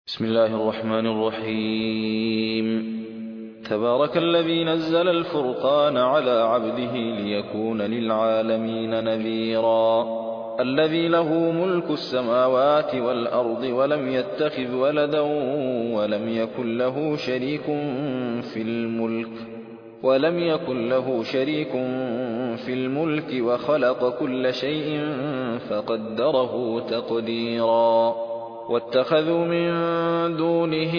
بسم الله الرحمن الرحيم. تبارك الذي نزل الفرقان على عبده ليكون للعالمين نذيرا. الذي له ملك السماوات والأرض ولم يتخذ ولدا ولم يكن له شريك في الملك وخلق كل شيء فقدره تقديرا. واتخذوا من دونه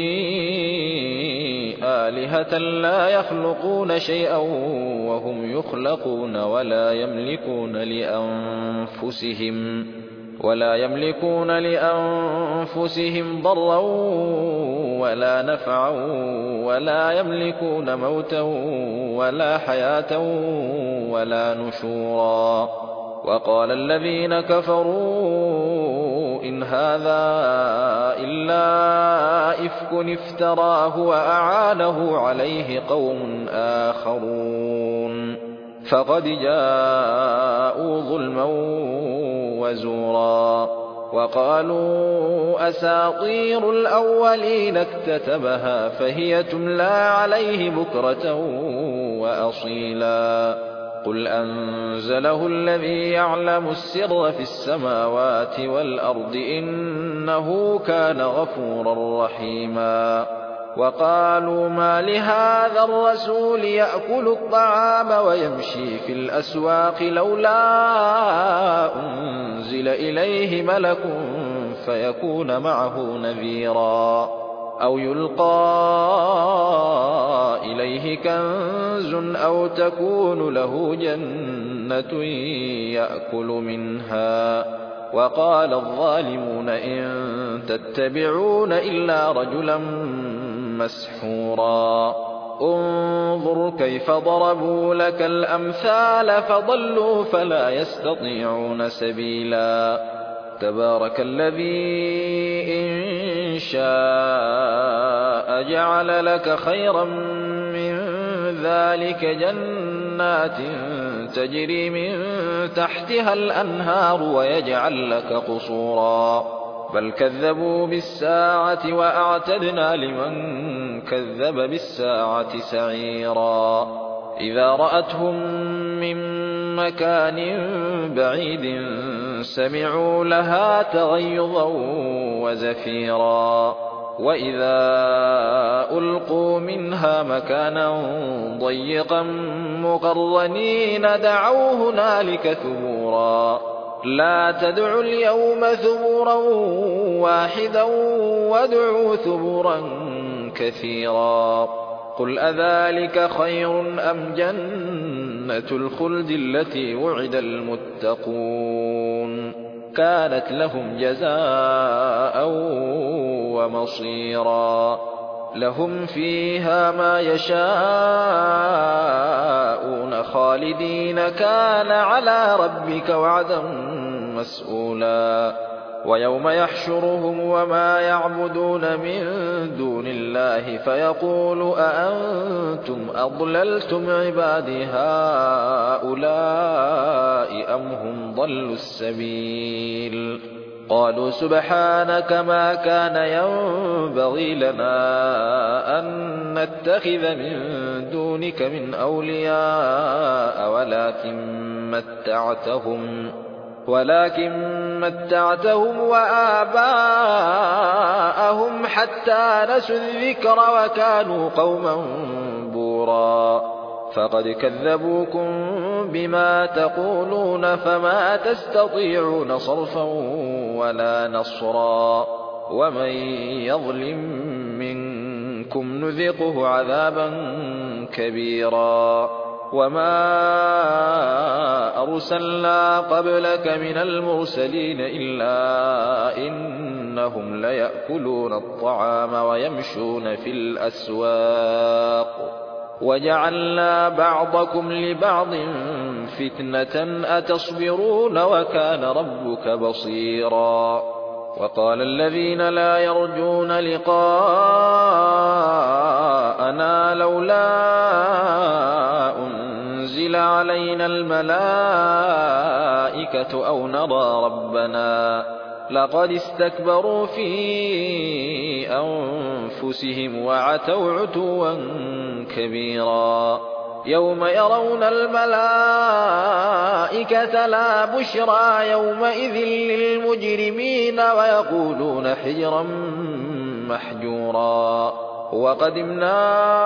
آلهة لا يخلقون شيئا وهم يخلقون ولا يملكون لأنفسهم ضرا ولا نفعا ولا يملكون موتا ولا حياة ولا نشورا. وقال الذين كفروا إن هذا إلا إفك افتراه وأعانه عليه قوم آخرون فقد جاءوا ظلما وزورا. وقالوا أساطير الأولين اكتتبها فهي تملى عليه بكرة وأصيلا. قل أنزله الذي يعلم السر في السماوات والأرض إنه كان غفورا رحيما. وقالوا ما لهذا الرسول يأكل الطعام ويمشي في الأسواق لولا أنزل إليه ملك فيكون معه نذيرا أو يلقى إليه كنز أو تكون له جنة يأكل منها. وقال الظالمون إن تتبعون إلا رجلا مسحورا. انظر كيف ضربوا لك الأمثال فضلوا فلا يستطيعون سبيلا. تبارك الذي إن شاء جعل لك خيرا من ذلك جنات تجري من تحتها الأنهار ويجعل لك قصورا بل كذبوا بالساعة وأعتدنا لمن كذب بالساعة سعيرا. إذا رأتهم من مكان بعيد سمعوا لها تغيظا وزفيرا. وإذا ألقوا منها مكانا ضيقا مقرنين دعوا هنالك ثبورا. لا تدعوا اليوم ثبورا واحدا وادعوا ثبورا كثيرا. قل أذلك خير أم جنة الخلد التي وعد المتقون كانت لهم جزاء ومصيرا. لهم فيها ما يشاءون خالدين كان على ربك وعدا مسئولا. ويوم يحشرهم وما يعبدون من دون الله فيقول أأنتم أضللتم عبادي هؤلاء أم هم ضلوا السبيل. قالوا سبحانك ما كان ينبغي لنا أن نتخذ من دونك من أولياء ولكن متعتهم وآباءهم حتى نسوا الذكر وكانوا قوما بورا. فقد كذبوكم بما تقولون فما تستطيعون صرفا ولا نصرا. ومن يظلم منكم نذقه عذابا كبيرا. وما أرسلنا قبلك من المرسلين إلا إنهم ليأكلون الطعام ويمشون في الأسواق وجعلنا بعضكم لبعض فتنة أتصبرون وكان ربك بصيرا. وقال الذين لا يرجون لقاءنا لولا أنزل علينا الملائكة أو نرى ربنا لقد استكبروا في أنفسهم وعتوا عتوا كبيرا يوم يرون الملائكة لا بشرى يومئذ للمجرمين ويقولون حجرا محجورا وقدمنا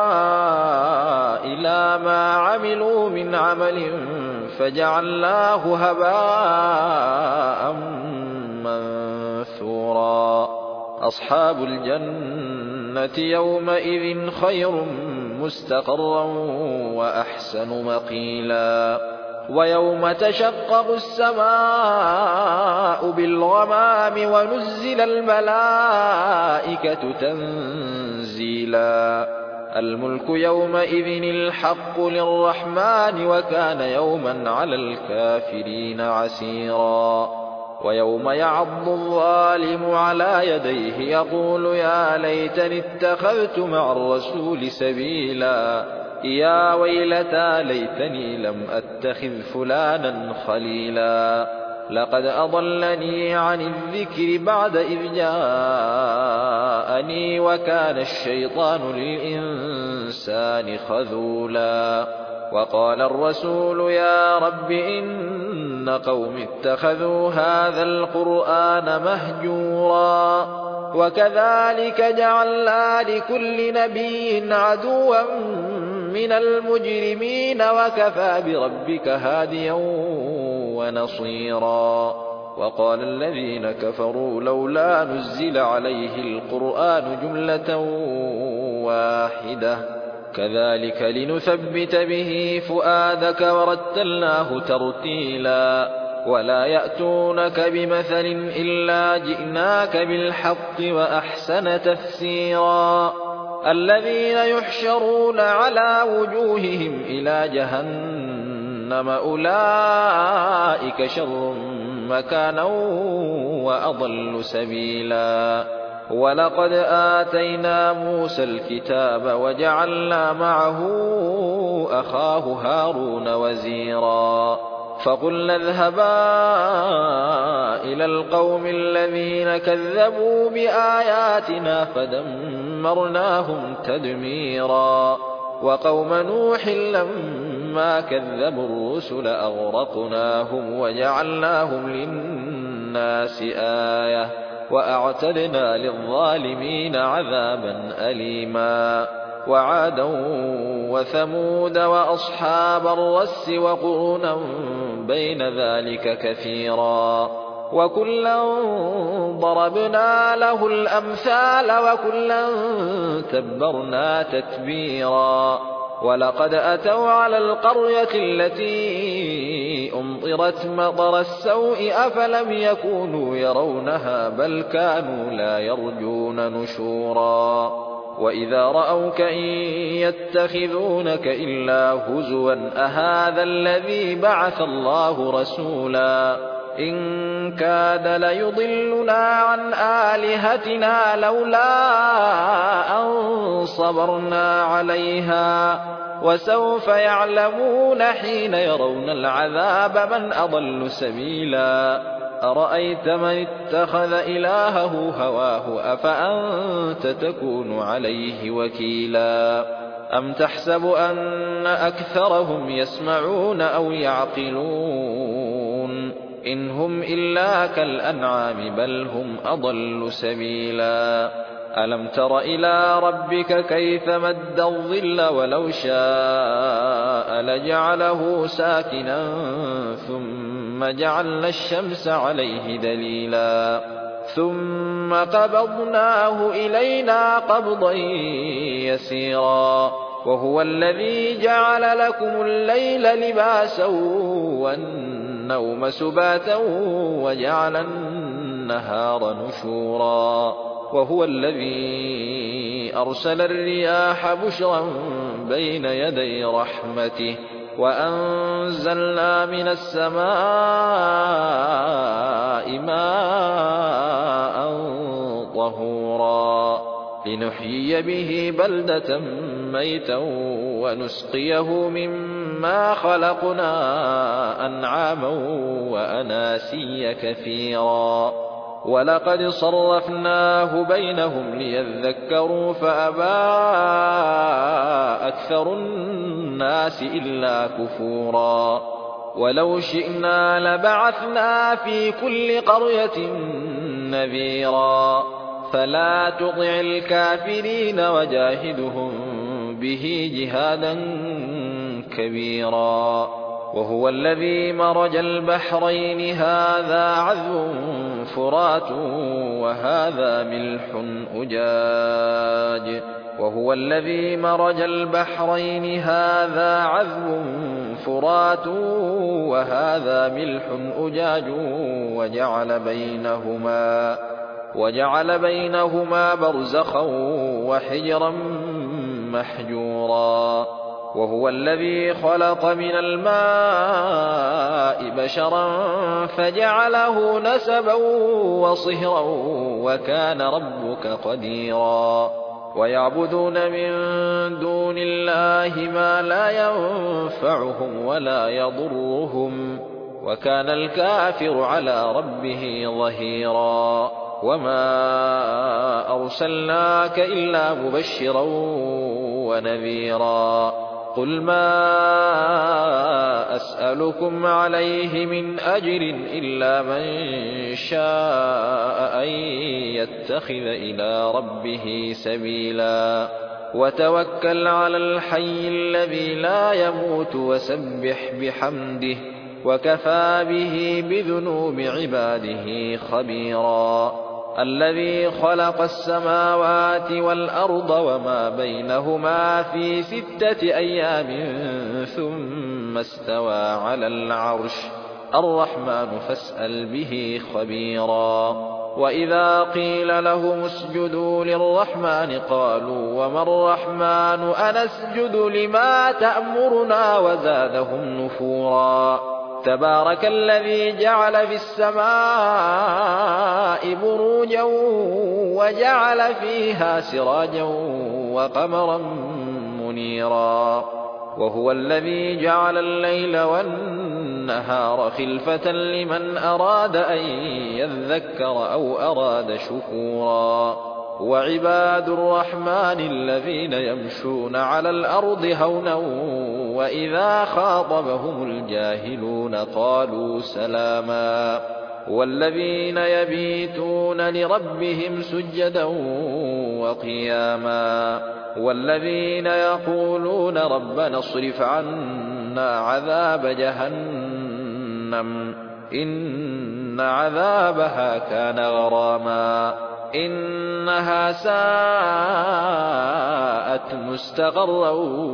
إلى ما عملوا من عمل فجعلناه هباء منثورا أصحاب الجنة يومئذ خير مستقرا وأحسن مقيلا ويوم تشقق السماء بالغمام ونزل الملائكة تنزيلا الملك يومئذ الحق للرحمن وكان يوما على الكافرين عسيرا ويوم يعض الظالم على يديه يقول يا ليتني اتخذت مع الرسول سبيلا يا ويلتى ليتني لم أتخذ فلانا خليلا لقد أضلني عن الذكر بعد إذ جاءني وكان الشيطان للإنسان خذولا وقال الرسول يا رب إن قوم اتخذوا هذا القرآن مهجورا وكذلك جعلنا لكل نبي عدوا من المجرمين وكفى بربك هاديا ونصيرا وقال الذين كفروا لولا نزل عليه القرآن جملة واحدة كذلك لنثبت به فؤادك ورتلناه ترتيلا ولا يأتونك بمثل إلا جئناك بالحق وأحسن تفسيرا الذين يحشرون على وجوههم إلى جهنم أولئك شر مكانا وأضل سبيلا ولقد آتينا موسى الكتاب وجعلنا معه أخاه هارون وزيرا فقلنا اذهبا إلى القوم الذين كذبوا بآياتنا فدمرناهم تدميرا وقوم نوح لما كذبوا الرسل أغرقناهم وجعلناهم للناس آية وأعتدنا للظالمين عذابا أليما وعادا وثمود وأصحاب الرس وقرونا بين ذلك كثيرا وكلا ضربنا له الأمثال وكلا تبرنا تتبيرا ولقد أتوا على القرية التي أمطرت مطر السوء أفلم يكونوا يرونها بل كانوا لا يرجون نشورا وإذا رأوك إن يتخذونك إلا هزوا أهذا الذي بعث الله رسولا إن كاد ليضلنا عن آلهتنا لولا أن صبرنا عليها وسوف يعلمون حين يرون العذاب من أضل سبيلا أرأيت من اتخذ إلهه هواه أفأنت تكون عليه وكيلا أم تحسب أن أكثرهم يسمعون أو يعقلون إن هم إلا كالأنعام بل هم أضل سبيلا ألم تر إلى ربك كيف مد الظل ولو شاء لجعله ساكنا ثم جعلنا الشمس عليه دليلا ثم قبضناه إلينا قبضا يسيرا وهو الذي جعل لكم الليل لباسا والنوم سباتا وجعل النهار نشورا وهو الذي أرسل الرياح بشرا بين يدي رحمته وأنزلنا من السماء ماء طهورا لنحيي به بلدة ميتا ونسقيه مما خلقنا أنعاما وأناسيا كثيرا ولقد صرفناه بينهم ليذكروا فأبى أكثر الناس إلا كفورا ولو شئنا لبعثنا في كل قرية نذيرا فلا تطع الكافرين وجاهدهم به جهادا كبيرا وهو الذي مرج البحرين هذا عذب فرات وهذا ملح أجاج وهو الذي مرج البحرين هذا عذب فرات وهذا ملح أجاج وجعل بينهما برزخا وحجرا محجورا وهو الذي خلق من الماء بشرا فجعله نسبا وصهرا وكان ربك قديرا ويعبدون من دون الله ما لا ينفعهم ولا يضرهم وكان الكافر على ربه ظهيرا وما أرسلناك إلا مبشرا ونذيرا قل ما أسألكم عليه من أجر إلا من شاء أن يتخذ إلى ربه سبيلا وتوكل على الحي الذي لا يموت وسبح بحمده وكفى به بذنوب عباده خبيرا الذي خلق السماوات والأرض وما بينهما في 6 أيام ثم استوى على العرش الرحمن فاسأل به خبيرا وإذا قيل لهم اسجدوا للرحمن قالوا وما الرحمن أنسجد لما تأمرنا وزادهم نفورا تبارك الذي جعل في السماء بروجا وجعل فيها سراجا وقمرا منيرا وهو الذي جعل الليل والنهار خلفة لمن أراد أن يذكر أو أراد شكورا وعباد الرحمن الذين يمشون على الأرض هونا وإذا خاطبهم الجاهلون قالوا سلاما والذين يبيتون لربهم سجدا وقياما والذين يقولون ربنا اصرف عنا عذاب جهنم إن عذابها كان غراما إنها ساءت مستقرا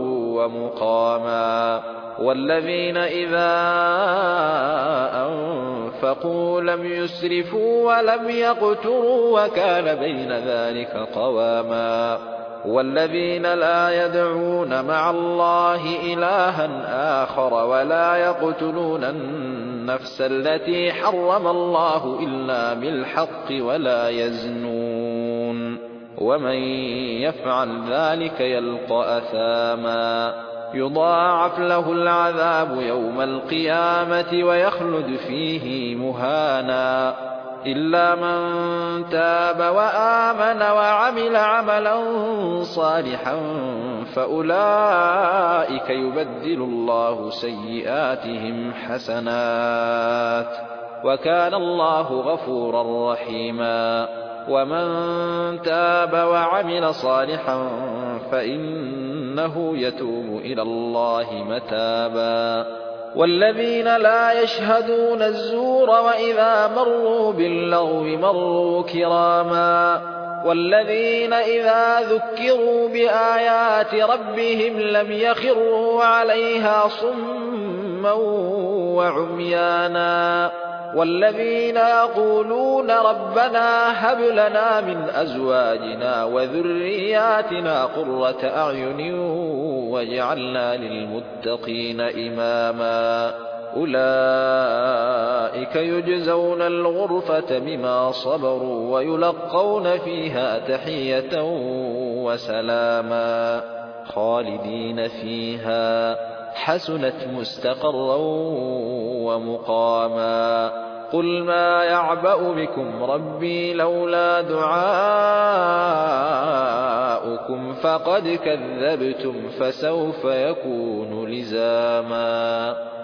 ومقاما والذين إذا أنفقوا لم يسرفوا ولم يقتروا وكان بين ذلك قواما والذين لا يدعون مع الله إلها آخر ولا يقتلون النفس التي حرم الله إلا بالحق ولا يزنون ومن يفعل ذلك يلقى أثاما يضاعف له العذاب يوم القيامة ويخلد فيه مهانا إلا من تاب وآمن وعمل عملا صالحا فأولئك يبدل الله سيئاتهم حسنات وكان الله غفورا رحيما ومن تاب وعمل صالحا فإنه يتوب إلى الله متابا والذين لا يشهدون الزور وإذا مروا باللغو مروا كراما والذين إذا ذكروا بآيات ربهم لم يخروا عليها صما وعميانا والذين يقولون ربنا هب لنا من أزواجنا وذرياتنا قرة أعين واجعلنا للمتقين إماما أولئك يجزون الغرفة بما صبروا ويلقون فيها تحية وسلاما خالدين فيها حسنت مستقرا ومقاما قل ما يعبأ بكم ربي لولا دعاؤكم فقد كذبتم فسوف يكون لزاما